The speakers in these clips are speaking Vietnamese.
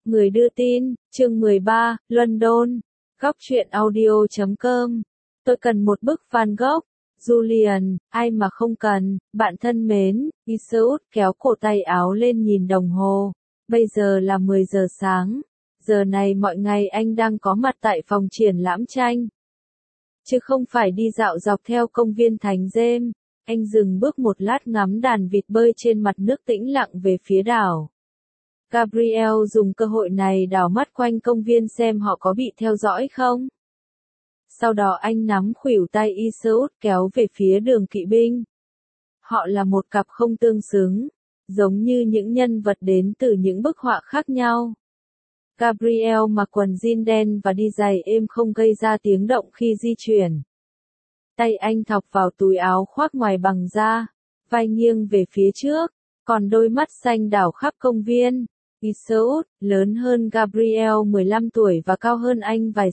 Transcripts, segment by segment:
Người đưa tin, chương 13, London. Góc truyện audio.com. Tôi cần một bức Van Gogh. Julian, ai mà không cần, bạn thân mến. Iseult kéo cổ tay áo lên nhìn đồng hồ. Bây giờ là 10 giờ sáng. Giờ này mọi ngày anh đang có mặt tại phòng triển lãm tranh. Chứ không phải đi dạo dọc theo công viên Thánh James. Anh dừng bước một lát ngắm đàn vịt bơi trên mặt nước tĩnh lặng về phía đảo. Gabriel dùng cơ hội này đảo mắt quanh công viên xem họ có bị theo dõi không. Sau đó anh nắm khuỷu tay Iseult kéo về phía đường kỵ binh. Họ là một cặp không tương xứng, giống như những nhân vật đến từ những bức họa khác nhau. Gabriel mặc quần jean đen và đi giày êm không gây ra tiếng động khi di chuyển. Tay anh thọc vào túi áo khoác ngoài bằng da, vai nghiêng về phía trước, còn đôi mắt xanh đảo khắp công viên. Iseult, lớn hơn Gabriel 15 tuổi và cao hơn anh vài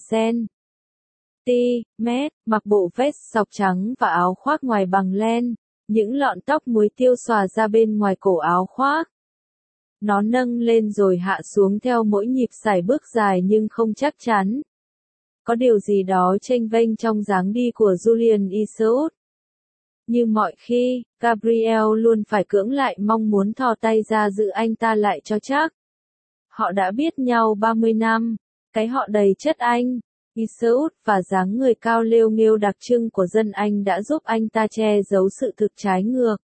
cm, mặc bộ vest sọc trắng và áo khoác ngoài bằng len, những lọn tóc muối tiêu xòa ra bên ngoài cổ áo khoác. Nó nâng lên rồi hạ xuống theo mỗi nhịp sải bước dài nhưng không chắc chắn. Có điều gì đó chênh vênh trong dáng đi của Julian Iseult. Như mọi khi, Gabriel luôn phải cưỡng lại mong muốn thò tay ra giữ anh ta lại cho chắc. Họ đã biết nhau 30 năm, cái họ đầy chất Anh, Iseult và dáng người cao lêu nghêu đặc trưng của dân Anh đã giúp anh ta che giấu sự thực trái ngược.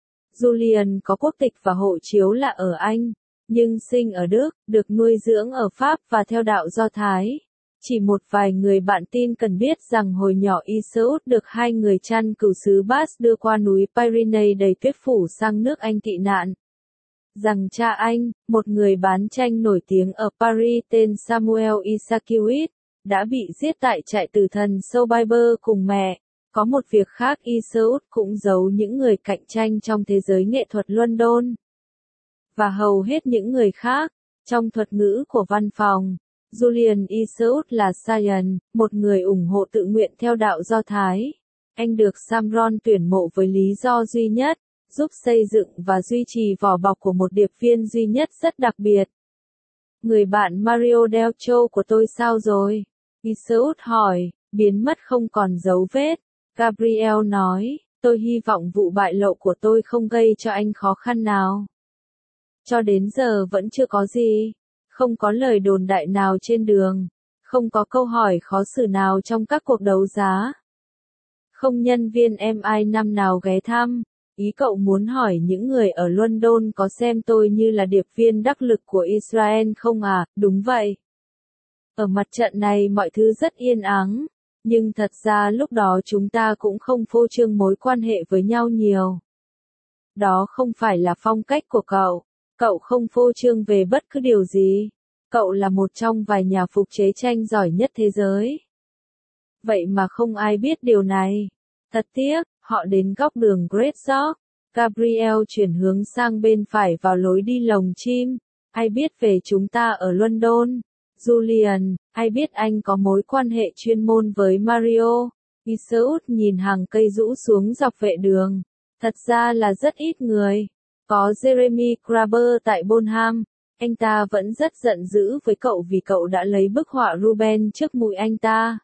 Julian có quốc tịch và hộ chiếu là ở Anh, nhưng sinh ở Đức, được nuôi dưỡng ở Pháp và theo đạo Do Thái. Chỉ một vài người bạn tin cần biết rằng hồi nhỏ Iseult được hai người chăn cừu xứ Basque đưa qua núi Pyrenees đầy tuyết phủ sang nước Anh tị nạn. Rằng cha anh, một người bán tranh nổi tiếng ở Paris tên Samuel Isakiewicz, đã bị giết tại trại tử thần Survivor cùng mẹ. Có một việc khác Iseult cũng giấu những người cạnh tranh trong thế giới nghệ thuật London. Và hầu hết những người khác, trong thuật ngữ của văn phòng, Julian Iseult là Sion, một người ủng hộ tự nguyện theo đạo Do Thái. Anh được Samron tuyển mộ với lý do duy nhất, giúp xây dựng và duy trì vỏ bọc của một điệp viên duy nhất rất đặc biệt. Người bạn Mario Delcho của tôi sao rồi? Iseult hỏi, biến mất không còn dấu vết. Gabriel nói, tôi hy vọng vụ bại lộ của tôi không gây cho anh khó khăn nào. Cho đến giờ vẫn chưa có gì. Không có lời đồn đại nào trên đường. Không có câu hỏi khó xử nào trong các cuộc đấu giá. Không nhân viên MI năm nào ghé thăm. Ý cậu muốn hỏi những người ở London có xem tôi như là điệp viên đắc lực của Israel không à? Đúng vậy. Ở mặt trận này mọi thứ rất yên ắng. Nhưng thật ra lúc đó chúng ta cũng không phô trương mối quan hệ với nhau nhiều. Đó không phải là phong cách của cậu. Cậu không phô trương về bất cứ điều gì. Cậu là một trong vài nhà phục chế tranh giỏi nhất thế giới. Vậy mà không ai biết điều này. Thật tiếc, họ đến góc đường Great York. Gabriel chuyển hướng sang bên phải vào lối đi lồng chim. Ai biết về chúng ta ở London? Julian, ai biết anh có mối quan hệ chuyên môn với Mario? Iseult nhìn hàng cây rũ xuống dọc vệ đường. Thật ra là rất ít người. Có Jeremy Graber tại Bonham. Anh ta vẫn rất giận dữ với cậu vì cậu đã lấy bức họa Ruben trước mũi anh ta.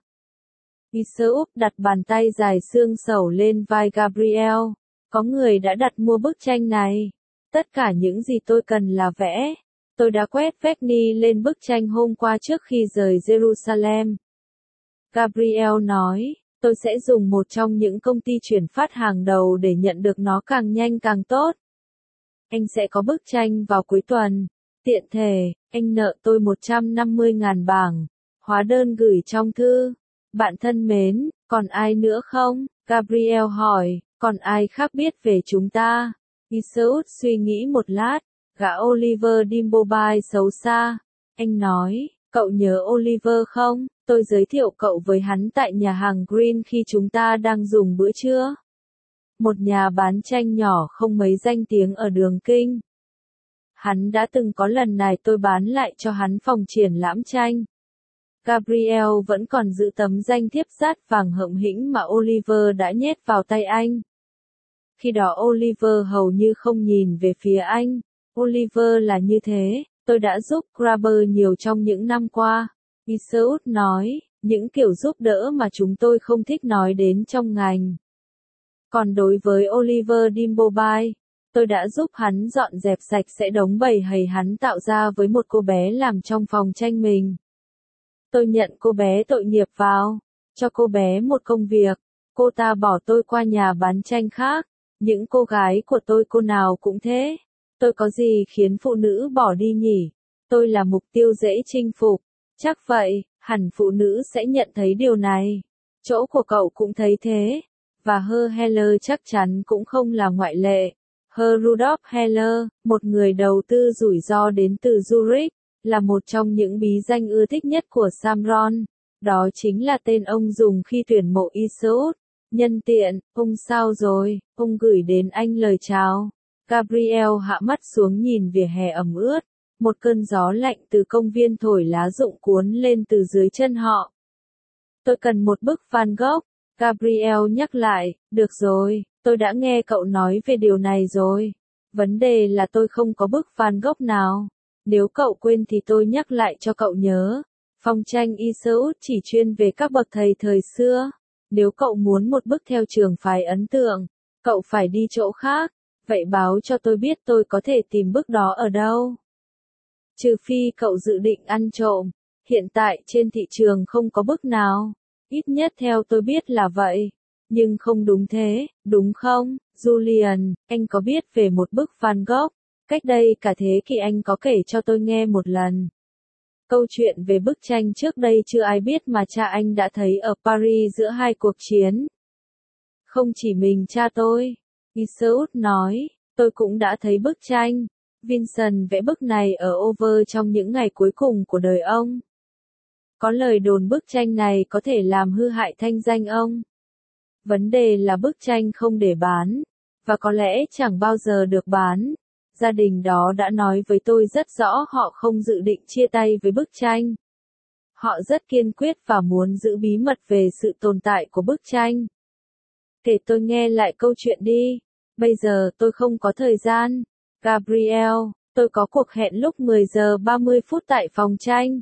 Iseult đặt bàn tay dài xương sẩu lên vai Gabriel. Có người đã đặt mua bức tranh này. Tất cả những gì tôi cần là vẽ. Tôi đã quét Vecni lên bức tranh hôm qua trước khi rời Jerusalem. Gabriel nói, tôi sẽ dùng một trong những công ty chuyển phát hàng đầu để nhận được nó càng nhanh càng tốt. Anh sẽ có bức tranh vào cuối tuần. Tiện thể, anh nợ tôi 150.000 bảng. Hóa đơn gửi trong thư. Bạn thân mến, còn ai nữa không? Gabriel hỏi, còn ai khác biết về chúng ta? Iseult suy nghĩ một lát. Gã Oliver Dimbobai xấu xa. Anh nói, cậu nhớ Oliver không? Tôi giới thiệu cậu với hắn tại nhà hàng Green khi chúng ta đang dùng bữa trưa. Một nhà bán tranh nhỏ không mấy danh tiếng ở đường Kinh. Hắn đã từng có lần này tôi bán lại cho hắn phòng triển lãm tranh. Gabriel vẫn còn giữ tấm danh thiếp sắt vàng hậm hĩnh mà Oliver đã nhét vào tay anh. Khi đó Oliver hầu như không nhìn về phía anh. Oliver là như thế, Tôi đã giúp Grabber nhiều trong những năm qua. Iseult nói, những kiểu giúp đỡ mà chúng tôi không thích nói đến trong ngành. Còn đối với Oliver Dimbleby, tôi đã giúp hắn dọn dẹp sạch sẽ đống bầy hầy hắn tạo ra với một cô bé làm trong phòng tranh mình. Tôi nhận cô bé tội nghiệp vào, cho cô bé một công việc, cô ta bỏ tôi qua nhà bán tranh khác, những cô gái của tôi cô nào cũng thế. Tôi có gì khiến phụ nữ bỏ đi nhỉ? Tôi là mục tiêu dễ chinh phục. Chắc vậy, hẳn phụ nữ sẽ nhận thấy điều này. Chỗ của cậu cũng thấy thế. Và Herr Heller chắc chắn cũng không là ngoại lệ. Herr Rudolf Heller, một người đầu tư rủi ro đến từ Zurich, là một trong những bí danh ưa thích nhất của Samron. Đó chính là tên ông dùng khi tuyển mộ Iseult. Nhân tiện, ông sao rồi, ông gửi đến anh lời chào. Gabriel hạ mắt xuống nhìn vỉa hè ẩm ướt. Một cơn gió lạnh từ công viên thổi lá rụng cuốn lên từ dưới chân họ. Tôi cần một bức Van Gogh. Gabriel nhắc lại, được rồi, tôi đã nghe cậu nói về điều này rồi. Vấn đề là tôi không có bức Van Gogh nào. Nếu cậu quên thì tôi nhắc lại cho cậu nhớ. Phong tranh Iseult chỉ chuyên về các bậc thầy thời xưa. Nếu cậu muốn một bức theo trường phái ấn tượng, cậu phải đi chỗ khác. Vậy báo cho tôi biết tôi có thể tìm bức đó ở đâu. Trừ phi cậu dự định ăn trộm. Hiện tại trên thị trường không có bức nào. Ít nhất theo tôi biết là vậy. Nhưng không đúng thế, đúng không, Julian, anh có biết về một bức Van Gogh? Cách đây cả thế kỷ anh có kể cho tôi nghe một lần. Câu chuyện về bức tranh trước đây chưa ai biết mà cha anh đã thấy ở Paris giữa hai cuộc chiến. Không chỉ mình cha tôi. Iseult nói, tôi cũng đã thấy bức tranh. Vincent vẽ bức này ở Over trong những ngày cuối cùng của đời ông. Có lời đồn bức tranh này có thể làm hư hại thanh danh ông. Vấn đề là bức tranh không để bán, và có lẽ chẳng bao giờ được bán. Gia đình đó đã nói với tôi rất rõ họ không dự định chia tay với bức tranh. Họ rất kiên quyết và muốn giữ bí mật về sự tồn tại của bức tranh. Kể tôi nghe lại câu chuyện đi. Bây giờ tôi không có thời gian. Gabriel, tôi có cuộc hẹn lúc 10 giờ 30 phút tại phòng tranh.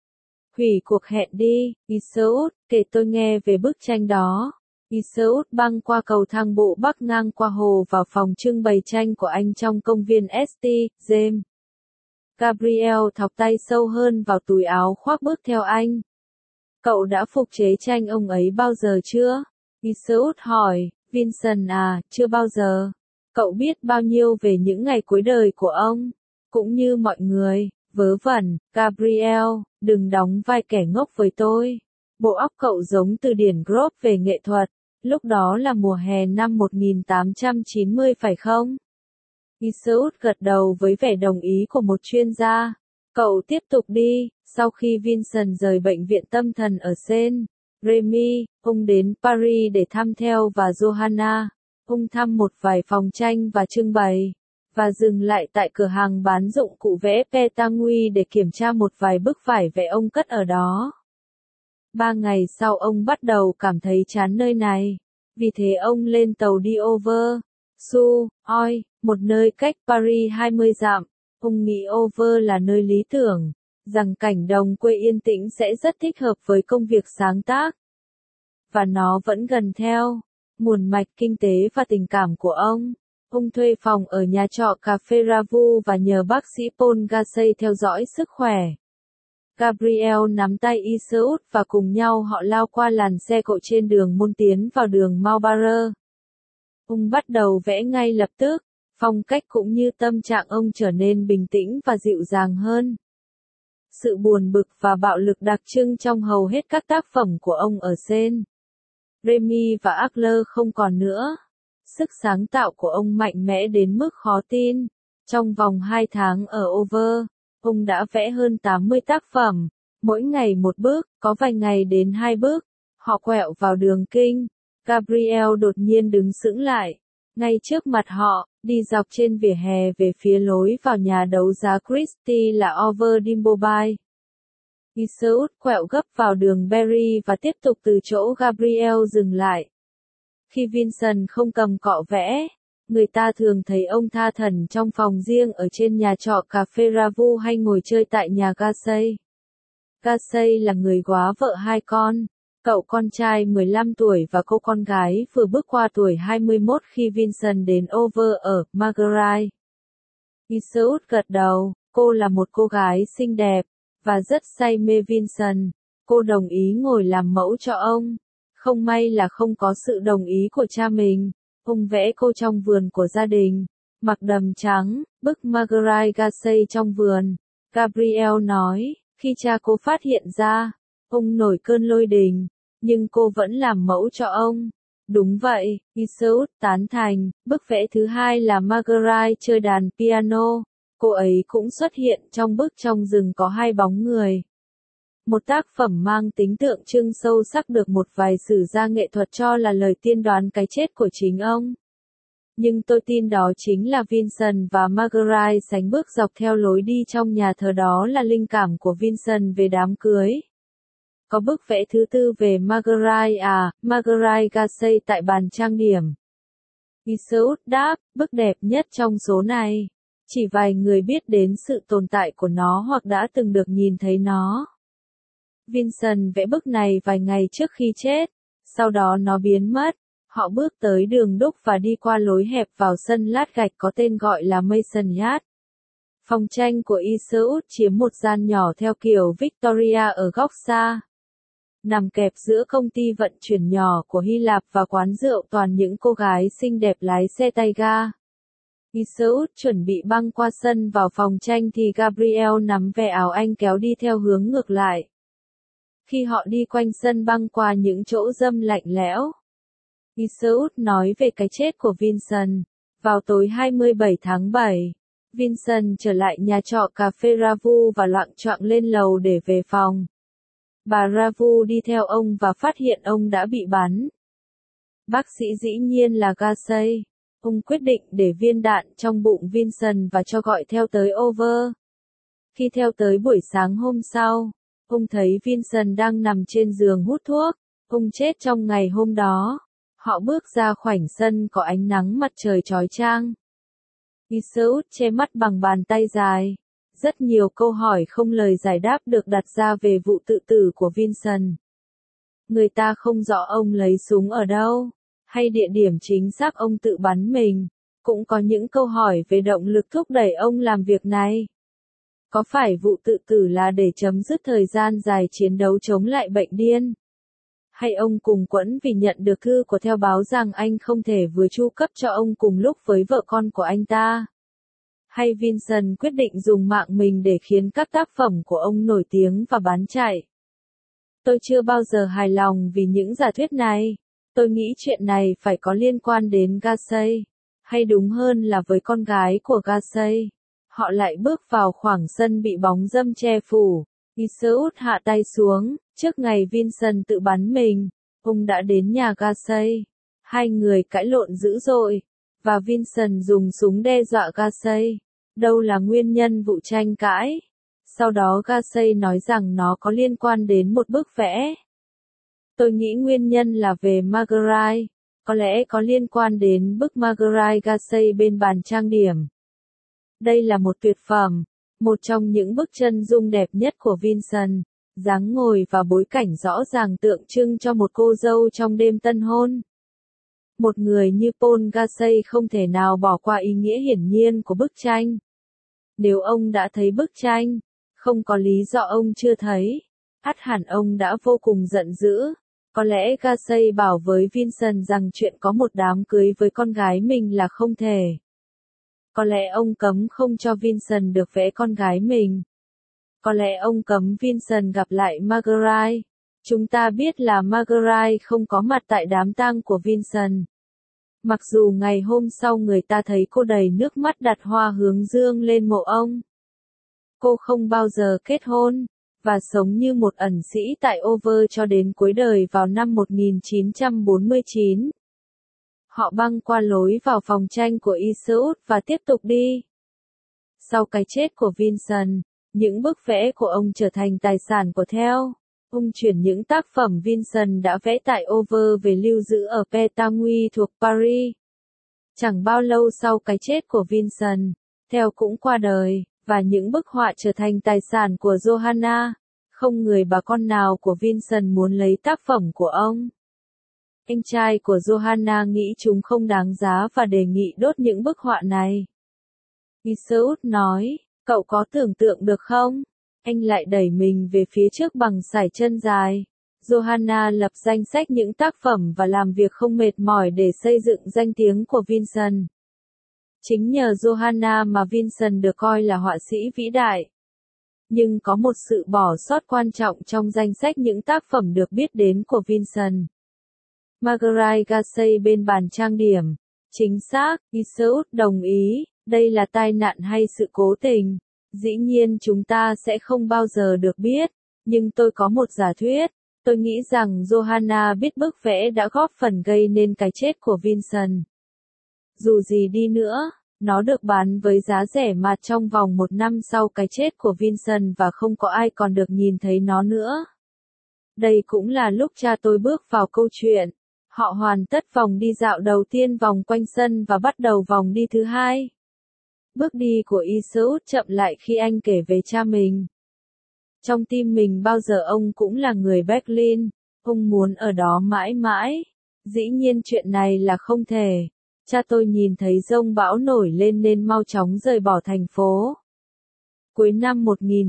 Hủy cuộc hẹn đi, Iseult, kể tôi nghe về bức tranh đó. Iseult băng qua cầu thang bộ bắc ngang qua hồ vào phòng trưng bày tranh của anh trong công viên St. James. Gabriel thọc tay sâu hơn vào túi áo khoác bước theo anh. Cậu đã phục chế tranh ông ấy bao giờ chưa? Iseult hỏi, Vincent à, chưa bao giờ. Cậu biết bao nhiêu về những ngày cuối đời của ông? Cũng như mọi người, vớ vẩn, Gabriel, đừng đóng vai kẻ ngốc với tôi. Bộ óc cậu giống từ điển Grob về nghệ thuật. Lúc đó là mùa hè năm 1890 phải không? Iseult gật đầu với vẻ đồng ý của một chuyên gia. Cậu tiếp tục đi. Sau khi Vincent rời bệnh viện tâm thần ở Seine, Remy, ông đến Paris để thăm theo và Johanna. Ông thăm một vài phòng tranh và trưng bày, và dừng lại tại cửa hàng bán dụng cụ vẽ Petangui để kiểm tra một vài bức vải vẽ ông cất ở đó. 3 ngày sau ông bắt đầu cảm thấy chán nơi này. Vì thế ông lên tàu đi Over. Oi, một nơi cách Paris 20 dặm. Ông nghĩ Over là nơi lý tưởng, rằng cảnh đồng quê yên tĩnh sẽ rất thích hợp với công việc sáng tác. Và nó vẫn gần theo nguồn mạch kinh tế và tình cảm của ông. Ông thuê phòng ở nhà trọ cà phê Ravu và nhờ bác sĩ Paul Gassey theo dõi sức khỏe. Gabriel nắm tay Iseult và cùng nhau họ lao qua làn xe cộ trên đường môn tiến vào đường Montmartre. Ông bắt đầu vẽ ngay lập tức, phong cách cũng như tâm trạng ông trở nên bình tĩnh và dịu dàng hơn. Sự buồn bực và bạo lực đặc trưng trong hầu hết các tác phẩm của ông ở Seine, Remy và Adler không còn nữa. Sức sáng tạo của ông mạnh mẽ đến mức khó tin. Trong vòng 2 tháng ở Over, ông đã vẽ hơn 80 tác phẩm, mỗi ngày một bước, có vài ngày đến 2 bước. Họ quẹo vào đường kinh. Gabriel đột nhiên đứng sững lại. Ngay trước mặt họ, đi dọc trên vỉa hè về phía lối vào nhà đấu giá Christie là Over Dimbleby. Iseult quẹo gấp vào đường Berry và tiếp tục từ chỗ Gabriel dừng lại. Khi Vincent không cầm cọ vẽ, Người ta thường thấy ông tha thẩn trong phòng riêng ở trên nhà trọ cà phê Ravu hay ngồi chơi tại nhà Gacy. Gacy là người góa vợ hai con, cậu con trai 15 tuổi và cô con gái vừa bước qua tuổi 21 khi Vincent đến Over ở Marguerite. Iseult gật đầu, cô là một cô gái xinh đẹp, và rất say mê Vincent. Cô đồng ý ngồi làm mẫu cho ông. Không may là không có sự đồng ý của cha mình. Ông vẽ cô trong vườn của gia đình, mặc đầm trắng, bức Marguerite Gacy trong vườn. Gabrielle nói, khi cha cô phát hiện ra, ông nổi cơn lôi đình, nhưng cô vẫn làm mẫu cho ông. Đúng vậy, Iseult tán thành. Bức vẽ thứ hai là Marguerite chơi đàn piano. Cô ấy cũng xuất hiện trong bức Trong rừng có hai bóng người. Một tác phẩm mang tính tượng trưng sâu sắc được một vài sử gia nghệ thuật cho là lời tiên đoán cái chết của chính ông. Nhưng tôi tin đó chính là Vincent và Marguerite sánh bước dọc theo lối đi trong nhà thờ, đó là linh cảm của Vincent về đám cưới. Có bức vẽ thứ tư về Marguerite Marguerite Gacy tại bàn trang điểm. Iseult đáp, bức đẹp nhất trong số này. Chỉ vài người biết đến sự tồn tại của nó hoặc đã từng được nhìn thấy nó. Vincent vẽ bức này vài ngày trước khi chết, sau đó nó biến mất. Họ bước tới đường đúc và đi qua lối hẹp vào sân lát gạch có tên gọi là Mason Yard. Phòng tranh của Iseult chiếm một gian nhỏ theo kiểu Victoria ở góc xa. Nằm kẹp giữa công ty vận chuyển nhỏ của Hy Lạp và quán rượu toàn những cô gái xinh đẹp lái xe tay ga. Iseult chuẩn bị băng qua sân vào phòng tranh thì Gabrielle nắm ve áo anh kéo đi theo hướng ngược lại. Khi họ đi quanh sân băng qua những chỗ râm lạnh lẽo, Iseult nói về cái chết của Vincent. Vào tối 27 tháng 7, Vincent trở lại nhà trọ cà phê Ravu và loạng choạng lên lầu để về phòng. Bà Ravu đi theo ông và phát hiện ông đã bị bắn. Bác sĩ dĩ nhiên là Gacy. Ông quyết định để viên đạn trong bụng Vincent và cho gọi theo tới Over. Khi theo tới buổi sáng hôm sau, ông thấy Vincent đang nằm trên giường hút thuốc. Ông chết trong ngày hôm đó. Họ bước ra khoảnh sân có ánh nắng mặt trời chói chang. Iseult che mắt bằng bàn tay dài. Rất nhiều câu hỏi không lời giải đáp được đặt ra về vụ tự tử của Vincent. Người ta không rõ ông lấy súng ở đâu, hay địa điểm chính xác ông tự bắn mình. Cũng có những câu hỏi về động lực thúc đẩy ông làm việc này. Có phải vụ tự tử là để chấm dứt thời gian dài chiến đấu chống lại bệnh điên? Hay ông cùng quẫn vì nhận được thư của theo báo rằng anh không thể vừa chu cấp cho ông cùng lúc với vợ con của anh ta? Hay Vincent quyết định dùng mạng mình để khiến các tác phẩm của ông nổi tiếng và bán chạy? Tôi chưa bao giờ hài lòng vì những giả thuyết này. Tôi nghĩ chuyện này phải có liên quan đến Gacy, hay đúng hơn là với con gái của Gacy. Họ lại bước vào khoảng sân bị bóng râm che phủ. Iseult hạ tay xuống, trước ngày Vincent tự bắn mình, ông đã đến nhà Gacy. Hai người cãi lộn dữ dội, và Vincent dùng súng đe dọa Gacy. Đâu là nguyên nhân vụ tranh cãi? Sau đó Gacy nói rằng nó có liên quan đến một bức vẽ. Tôi nghĩ nguyên nhân là về Marguerite, có lẽ có liên quan đến bức Marguerite Gacy bên bàn trang điểm. Đây là một tuyệt phẩm, một trong những bức chân dung đẹp nhất của Vincent, dáng ngồi và bối cảnh rõ ràng tượng trưng cho một cô dâu trong đêm tân hôn. Một người như Paul Gacy không thể nào bỏ qua ý nghĩa hiển nhiên của bức tranh. Nếu ông đã thấy bức tranh, không có lý do ông chưa thấy. Ắt hẳn ông đã vô cùng giận dữ. Có lẽ Gacy bảo với Vincent rằng chuyện có một đám cưới với con gái mình là không thể. Có lẽ ông cấm không cho Vincent được vẽ con gái mình. Có lẽ ông cấm Vincent gặp lại Marguerite. Chúng ta biết là Marguerite không có mặt tại đám tang của Vincent. Mặc dù ngày hôm sau người ta thấy cô đầy nước mắt đặt hoa hướng dương lên mộ ông. Cô không bao giờ kết hôn, và sống như một ẩn sĩ tại Over cho đến cuối đời vào năm 1949. Họ băng qua lối vào phòng tranh của Iseult và tiếp tục đi. Sau cái chết của Vincent, những bức vẽ của ông trở thành tài sản của theo. Ông chuyển những tác phẩm Vincent đã vẽ tại Over về lưu giữ ở Pétangui thuộc Paris. Chẳng bao lâu sau cái chết của Vincent, Theo cũng qua đời, và những bức họa trở thành tài sản của Johanna. Không người bà con nào của Vincent muốn lấy tác phẩm của ông. Anh trai của Johanna nghĩ chúng không đáng giá và đề nghị đốt những bức họa này. Iseult nói, cậu có tưởng tượng được không? Anh lại đẩy mình về phía trước bằng sải chân dài. Johanna lập danh sách những tác phẩm và làm việc không mệt mỏi để xây dựng danh tiếng của Vincent. Chính nhờ Johanna mà Vincent được coi là họa sĩ vĩ đại. Nhưng có một sự bỏ sót quan trọng trong danh sách những tác phẩm được biết đến của Vincent. Marguerite Gassey bên bàn trang điểm. Chính xác, Iseult đồng ý, đây là tai nạn hay sự cố tình. Dĩ nhiên chúng ta sẽ không bao giờ được biết, nhưng tôi có một giả thuyết. Tôi nghĩ rằng Johanna biết bức vẽ đã góp phần gây nên cái chết của Vincent. Dù gì đi nữa, nó được bán với giá rẻ mạt trong vòng 1 năm sau cái chết của Vincent và không có ai còn được nhìn thấy nó nữa. Đây cũng là lúc cha tôi bước vào câu chuyện. Họ hoàn tất vòng đi dạo đầu tiên vòng quanh sân và bắt đầu vòng đi thứ hai. Bước đi của Iseult chậm lại khi anh kể về cha mình. Trong tim mình bao giờ ông cũng là người Berlin, ông muốn ở đó mãi mãi. Dĩ nhiên chuyện này là không thể. Cha tôi nhìn thấy giông bão nổi lên nên mau chóng rời bỏ thành phố. Cuối năm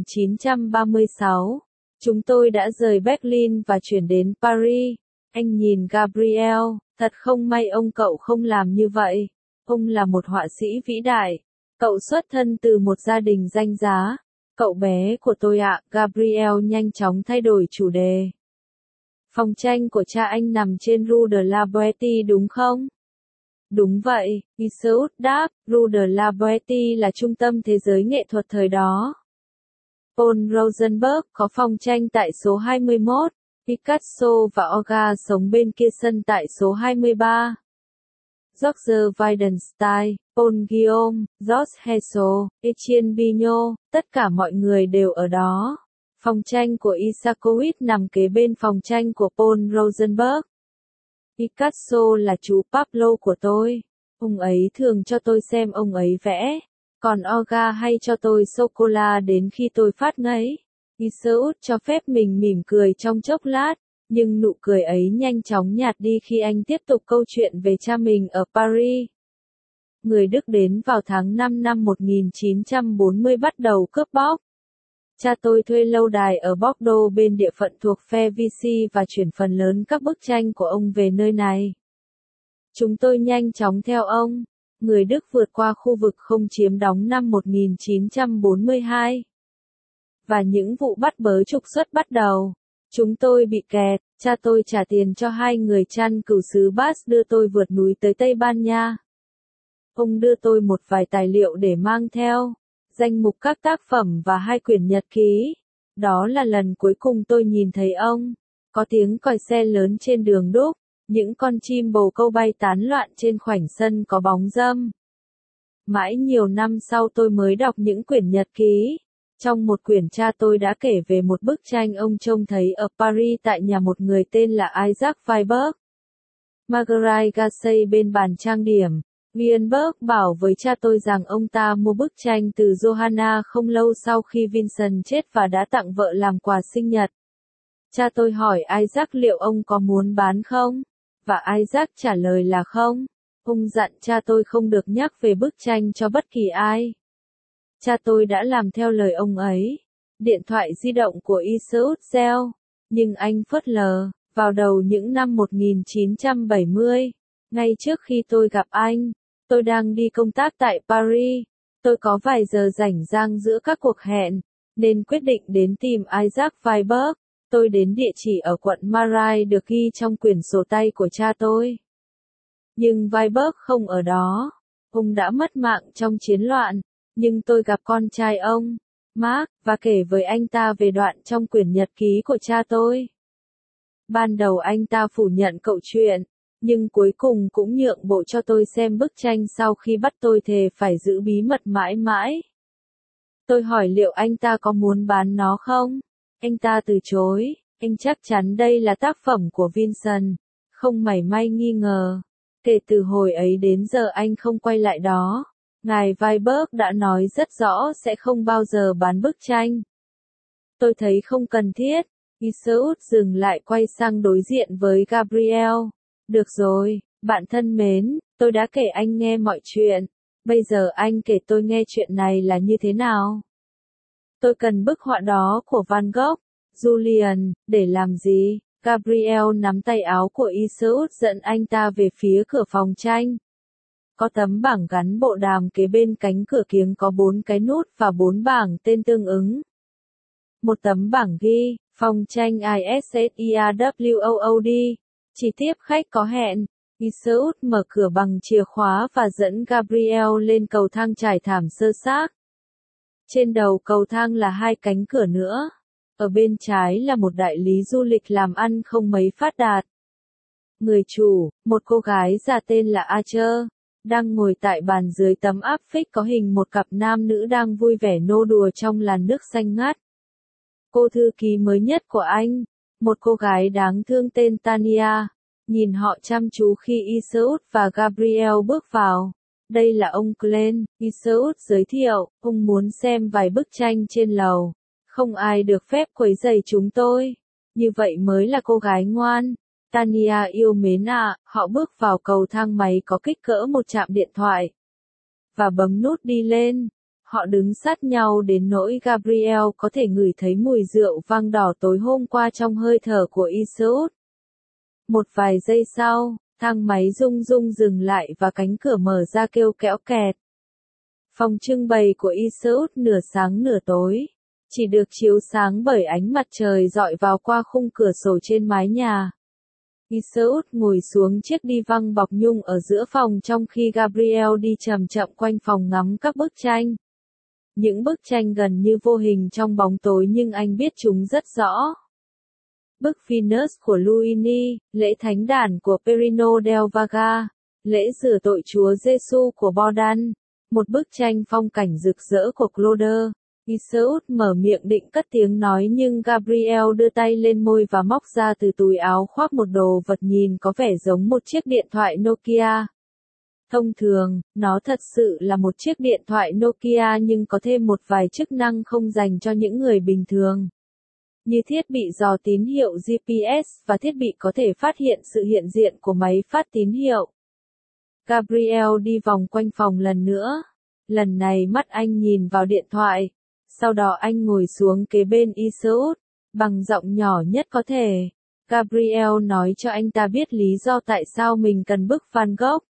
1936, chúng tôi đã rời Berlin và chuyển đến Paris. Anh nhìn Gabriel, thật không may cậu không làm như vậy. Ông là một họa sĩ vĩ đại. Cậu xuất thân từ một gia đình danh giá. Cậu bé của tôi ạ, Gabriel nhanh chóng thay đổi chủ đề. Phòng tranh của cha anh nằm trên Rue de la Boétie đúng không? Đúng vậy, Iseult đáp, Rue de la Boétie là trung tâm thế giới nghệ thuật thời đó. Paul Rosenberg có phòng tranh tại số 21, Picasso và Degas sống bên kia sân tại số 23. Georges Weidenstein, Paul Guillaume, Georges Herzog, Etienne Bignot, tất cả mọi người đều ở đó. Phòng tranh của Isakowitz nằm kế bên phòng tranh của Paul Rosenberg. Picasso là chú Pablo của tôi. Ông ấy thường cho tôi xem ông ấy vẽ. Còn Degas hay cho tôi sô-cô-la đến khi tôi phát ngấy. Iseult cho phép mình mỉm cười trong chốc lát. Nhưng nụ cười ấy nhanh chóng nhạt đi khi anh tiếp tục câu chuyện về cha mình ở Paris. Người Đức đến vào tháng 5 năm 1940 bắt đầu cướp bóc. Cha tôi thuê lâu đài ở Bordeaux bên địa phận thuộc phe Vichy và chuyển phần lớn các bức tranh của ông về nơi này. Chúng tôi nhanh chóng theo ông. Người Đức vượt qua khu vực không chiếm đóng năm 1942. Và những vụ bắt bớ trục xuất bắt đầu. Chúng tôi bị kẹt, cha tôi trả tiền cho 2 người chăn cừu xứ Basque đưa tôi vượt núi tới Tây Ban Nha. Ông đưa tôi một vài tài liệu để mang theo, danh mục các tác phẩm và 2 quyển nhật ký. Đó là lần cuối cùng tôi nhìn thấy ông. Có tiếng còi xe lớn trên đường đúc, những con chim bồ câu bay tán loạn trên khoảnh sân có bóng râm. Mãi nhiều năm sau tôi mới đọc những quyển nhật ký. Trong một quyển cha tôi đã kể về một bức tranh ông trông thấy ở Paris tại nhà một người tên là Isaac Weinberg. Marguerite Gassey bên bàn trang điểm. Weinberg bảo với cha tôi rằng ông ta mua bức tranh từ Johanna không lâu sau khi Vincent chết và đã tặng vợ làm quà sinh nhật. Cha tôi hỏi Isaac liệu ông có muốn bán không? Và Isaac trả lời là không. Ông dặn cha tôi không được nhắc về bức tranh cho bất kỳ ai. Cha tôi đã làm theo lời ông ấy. Điện thoại di động của Iseult reo, nhưng anh phớt lờ. Vào đầu những năm 1970, ngay trước khi tôi gặp anh, tôi đang đi công tác tại Paris. Tôi có vài giờ rảnh rang giữa các cuộc hẹn, nên quyết định đến tìm Isaac Weinberg. Tôi đến địa chỉ ở quận Marais được ghi trong quyển sổ tay của cha tôi. Nhưng Weinberg không ở đó. Ông đã mất mạng trong chiến loạn. Nhưng tôi gặp con trai ông, Mark, và kể với anh ta về đoạn trong quyển nhật ký của cha tôi. Ban đầu anh ta phủ nhận câu chuyện, nhưng cuối cùng cũng nhượng bộ cho tôi xem bức tranh sau khi bắt tôi thề phải giữ bí mật mãi mãi. Tôi hỏi liệu anh ta có muốn bán nó không? Anh ta từ chối, anh chắc chắn đây là tác phẩm của Vincent, không mảy may nghi ngờ. Kể từ hồi ấy đến giờ anh không quay lại đó. Ngài Weinberg đã nói rất rõ sẽ không bao giờ bán bức tranh. Tôi thấy không cần thiết. Iseult dừng lại quay sang đối diện với Gabriel. Được rồi, bạn thân mến, tôi đã kể anh nghe mọi chuyện. Bây giờ anh kể tôi nghe chuyện này là như thế nào. Tôi cần bức họa đó của Van Gogh. Julian, để làm gì? Gabriel nắm tay áo của Iseult dẫn anh ta về phía cửa phòng tranh. Có tấm bảng gắn bộ đàm kế bên cánh cửa kiếng có 4 cái nút và 4 bảng tên tương ứng. Một tấm bảng ghi, phòng tranh ISSIAWOOD. Chỉ tiếp khách có hẹn. Iseult mở cửa bằng chìa khóa và dẫn Gabriel lên cầu thang trải thảm sơ xác. Trên đầu cầu thang là 2 cánh cửa nữa. Ở bên trái là một đại lý du lịch làm ăn không mấy phát đạt. Người chủ, một cô gái già tên là Archer, đang ngồi tại bàn dưới tấm áp phích có hình một cặp nam nữ đang vui vẻ nô đùa trong làn nước xanh ngắt. Cô thư ký mới nhất của anh, một cô gái đáng thương tên Tania, nhìn họ chăm chú khi Iseult và Gabriel bước vào. Đây là ông Glenn, Iseult giới thiệu, ông muốn xem vài bức tranh trên lầu. Không ai được phép quấy rầy chúng tôi. Như vậy mới là cô gái ngoan. Tania yêu mến ạ, họ bước vào cầu thang máy có kích cỡ một trạm điện thoại. Và bấm nút đi lên. Họ đứng sát nhau đến nỗi Gabriel có thể ngửi thấy mùi rượu vang đỏ tối hôm qua trong hơi thở của Iseult. Một vài giây sau, thang máy rung rung dừng lại và cánh cửa mở ra kêu kéo kẹt. Phòng trưng bày của Iseult nửa sáng nửa tối, chỉ được chiếu sáng bởi ánh mặt trời rọi vào qua khung cửa sổ trên mái nhà. Iseult ngồi xuống chiếc đi văng bọc nhung ở giữa phòng trong khi Gabriel đi chậm chậm quanh phòng ngắm các bức tranh. Những bức tranh gần như vô hình trong bóng tối nhưng anh biết chúng rất rõ. Bức Venus của Luini, lễ thánh đản của Perino del Vaga, lễ rửa tội Chúa Giêsu của Bordan, một bức tranh phong cảnh rực rỡ của Claude. Iseult mở miệng định cất tiếng nói nhưng Gabriel đưa tay lên môi và móc ra từ túi áo khoác một đồ vật nhìn có vẻ giống một chiếc điện thoại Nokia. Thông thường, nó thật sự là một chiếc điện thoại Nokia nhưng có thêm một vài chức năng không dành cho những người bình thường. Như thiết bị dò tín hiệu GPS và thiết bị có thể phát hiện sự hiện diện của máy phát tín hiệu. Gabriel đi vòng quanh phòng lần nữa. Lần này mắt anh nhìn vào điện thoại. Sau đó anh ngồi xuống kế bên Iseult, bằng giọng nhỏ nhất có thể. Gabriel nói cho anh ta biết lý do tại sao mình cần bức Van Gogh.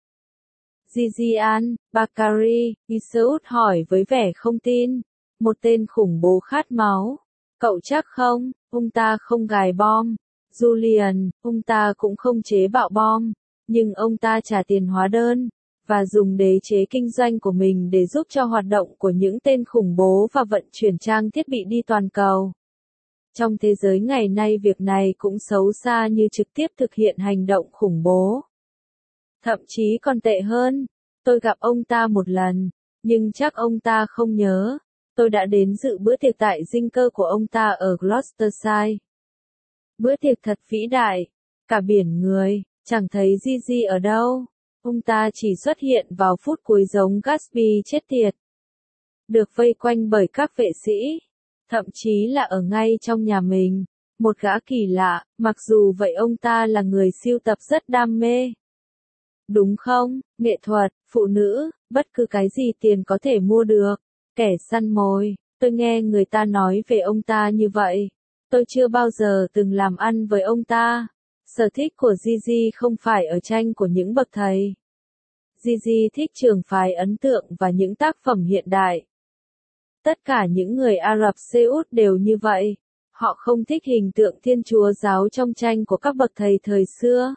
Gigian, Bakary, Iseult hỏi với vẻ không tin. Một tên khủng bố khát máu. Cậu chắc không, ông ta không gài bom. Julian, ông ta cũng không chế bạo bom. Nhưng ông ta trả tiền hóa đơn, và dùng đế chế kinh doanh của mình để giúp cho hoạt động của những tên khủng bố và vận chuyển trang thiết bị đi toàn cầu. Trong thế giới ngày nay việc này cũng xấu xa như trực tiếp thực hiện hành động khủng bố. Thậm chí còn tệ hơn, tôi gặp ông ta một lần, nhưng chắc ông ta không nhớ. Tôi đã đến dự bữa tiệc tại dinh cơ của ông ta ở Gloucestershire. Bữa tiệc thật vĩ đại, cả biển người, chẳng thấy Gigi ở đâu. Ông ta chỉ xuất hiện vào phút cuối giống Gatsby chết tiệt. Được vây quanh bởi các vệ sĩ, thậm chí là ở ngay trong nhà mình. Một gã kỳ lạ, mặc dù vậy ông ta là người sưu tập rất đam mê. Đúng không, nghệ thuật, phụ nữ, bất cứ cái gì tiền có thể mua được. Kẻ săn mồi, tôi nghe người ta nói về ông ta như vậy. Tôi chưa bao giờ từng làm ăn với ông ta. Sở thích của Gigi không phải ở tranh của những bậc thầy. Gigi thích trường phái ấn tượng và những tác phẩm hiện đại. Tất cả những người Ả Rập Xê Út đều như vậy. Họ không thích hình tượng Thiên Chúa giáo trong tranh của các bậc thầy thời xưa.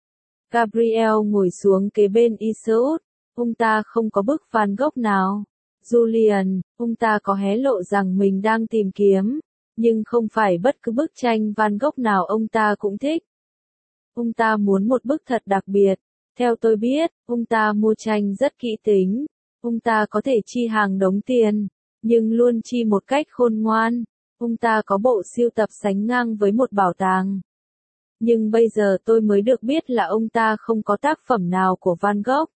Gabriel ngồi xuống kế bên Iseult. Ông ta không có bức Van Gogh nào. Julian, ông ta có hé lộ rằng mình đang tìm kiếm, nhưng không phải bất cứ bức tranh Van Gogh nào ông ta cũng thích. Ông ta muốn một bức thật đặc biệt. Theo tôi biết, ông ta mua tranh rất kỹ tính. Ông ta có thể chi hàng đống tiền, nhưng luôn chi một cách khôn ngoan. Ông ta có bộ sưu tập sánh ngang với một bảo tàng. Nhưng bây giờ tôi mới được biết là ông ta không có tác phẩm nào của Van Gogh.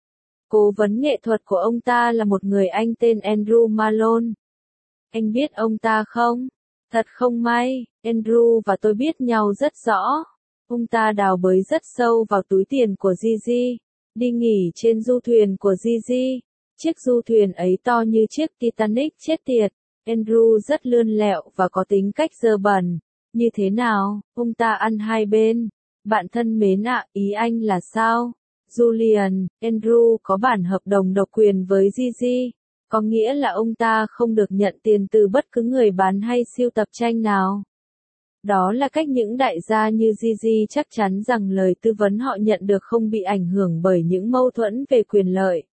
Cố vấn nghệ thuật của ông ta là một người Anh tên Andrew Malone. Anh biết ông ta không? Thật không may, Andrew và tôi biết nhau rất rõ. Ông ta đào bới rất sâu vào túi tiền của Gigi, đi nghỉ trên du thuyền của Gigi. Chiếc du thuyền ấy to như chiếc Titanic chết tiệt. Andrew rất lươn lẹo và có tính cách dơ bẩn. Như thế nào, ông ta ăn hai bên. Bạn thân mến ạ, ý anh là sao? Julian, Andrew có bản hợp đồng độc quyền với Gigi. Có nghĩa là ông ta không được nhận tiền từ bất cứ người bán hay sưu tập tranh nào. Đó là cách những đại gia như Gigi chắc chắn rằng lời tư vấn họ nhận được không bị ảnh hưởng bởi những mâu thuẫn về quyền lợi.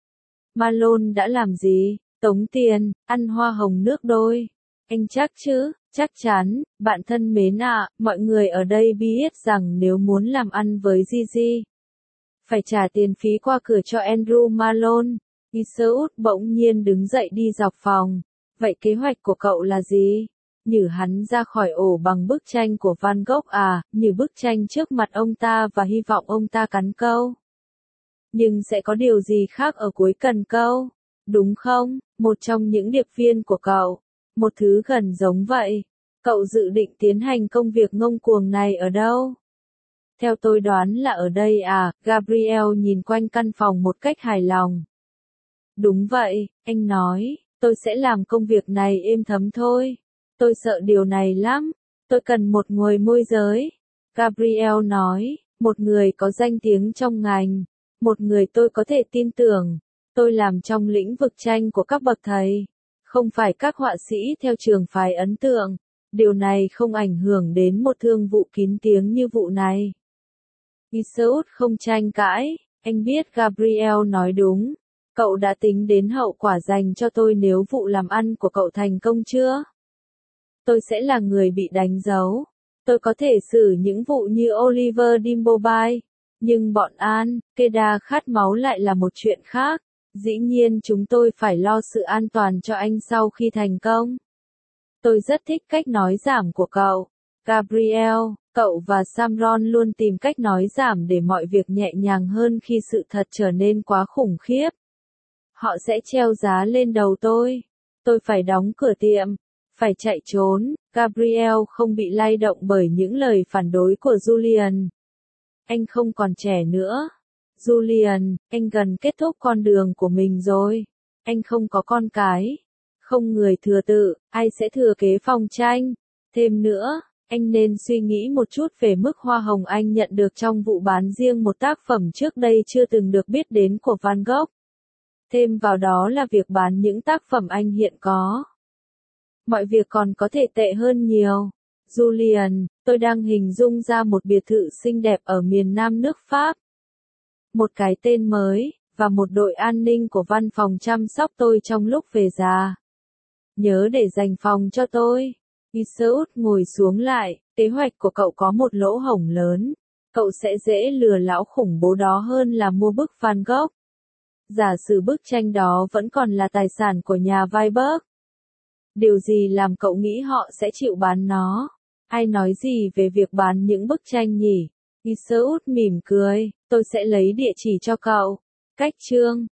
Malone đã làm gì? Tống tiền, ăn hoa hồng nước đôi. Anh chắc chứ? Chắc chắn, bạn thân mến ạ, mọi người ở đây biết rằng nếu muốn làm ăn với Gigi, phải trả tiền phí qua cửa cho Andrew Malone. Iseult bỗng nhiên đứng dậy đi dọc phòng. Vậy kế hoạch của cậu là gì? Nhử hắn ra khỏi ổ bằng bức tranh của Van Gogh à, nhử bức tranh trước mặt ông ta và hy vọng ông ta cắn câu. Nhưng sẽ có điều gì khác ở cuối cần câu, đúng không? Một trong những điệp viên của cậu. Một thứ gần giống vậy. Cậu dự định tiến hành công việc ngông cuồng này ở đâu? Theo tôi đoán là ở đây à, Gabriel nhìn quanh căn phòng một cách hài lòng. Đúng vậy, anh nói, tôi sẽ làm công việc này êm thấm thôi. Tôi sợ điều này lắm. Tôi cần một người môi giới. Gabriel nói, một người có danh tiếng trong ngành. Một người tôi có thể tin tưởng. Tôi làm trong lĩnh vực tranh của các bậc thầy. Không phải các họa sĩ theo trường phái ấn tượng. Điều này không ảnh hưởng đến một thương vụ kín tiếng như vụ này. Iseult không tranh cãi. Anh biết Gabriel nói đúng. Cậu đã tính đến hậu quả dành cho tôi nếu vụ làm ăn của cậu thành công chưa? Tôi sẽ là người bị đánh dấu. Tôi có thể xử những vụ như Oliver Dimbobai. Nhưng bọn Al-Qaeda khát máu lại là một chuyện khác. Dĩ nhiên chúng tôi phải lo sự an toàn cho anh sau khi thành công. Tôi rất thích cách nói giảm của cậu. Gabriel, cậu và Samron luôn tìm cách nói giảm để mọi việc nhẹ nhàng hơn khi sự thật trở nên quá khủng khiếp. Họ sẽ treo giá lên đầu tôi. Tôi phải đóng cửa tiệm. Phải chạy trốn. Gabriel không bị lay động bởi những lời phản đối của Julian. Anh không còn trẻ nữa. Julian, anh gần kết thúc con đường của mình rồi. Anh không có con cái. Không người thừa tự, ai sẽ thừa kế phòng tranh. Thêm nữa, anh nên suy nghĩ một chút về mức hoa hồng anh nhận được trong vụ bán riêng một tác phẩm trước đây chưa từng được biết đến của Van Gogh. Thêm vào đó là việc bán những tác phẩm anh hiện có. Mọi việc còn có thể tệ hơn nhiều. Julian, tôi đang hình dung ra một biệt thự xinh đẹp ở miền nam nước Pháp. Một cái tên mới, và một đội an ninh của văn phòng chăm sóc tôi trong lúc về già. Nhớ để dành phòng cho tôi. Iseult ngồi xuống lại, kế hoạch của cậu có một lỗ hổng lớn. Cậu sẽ dễ lừa lão khủng bố đó hơn là mua bức Van Gogh. Giả sử bức tranh đó vẫn còn là tài sản của nhà Weiberg. Điều gì làm cậu nghĩ họ sẽ chịu bán nó? Ai nói gì về việc bán những bức tranh nhỉ? Iseult mỉm cười, tôi sẽ lấy địa chỉ cho cậu. Cách chương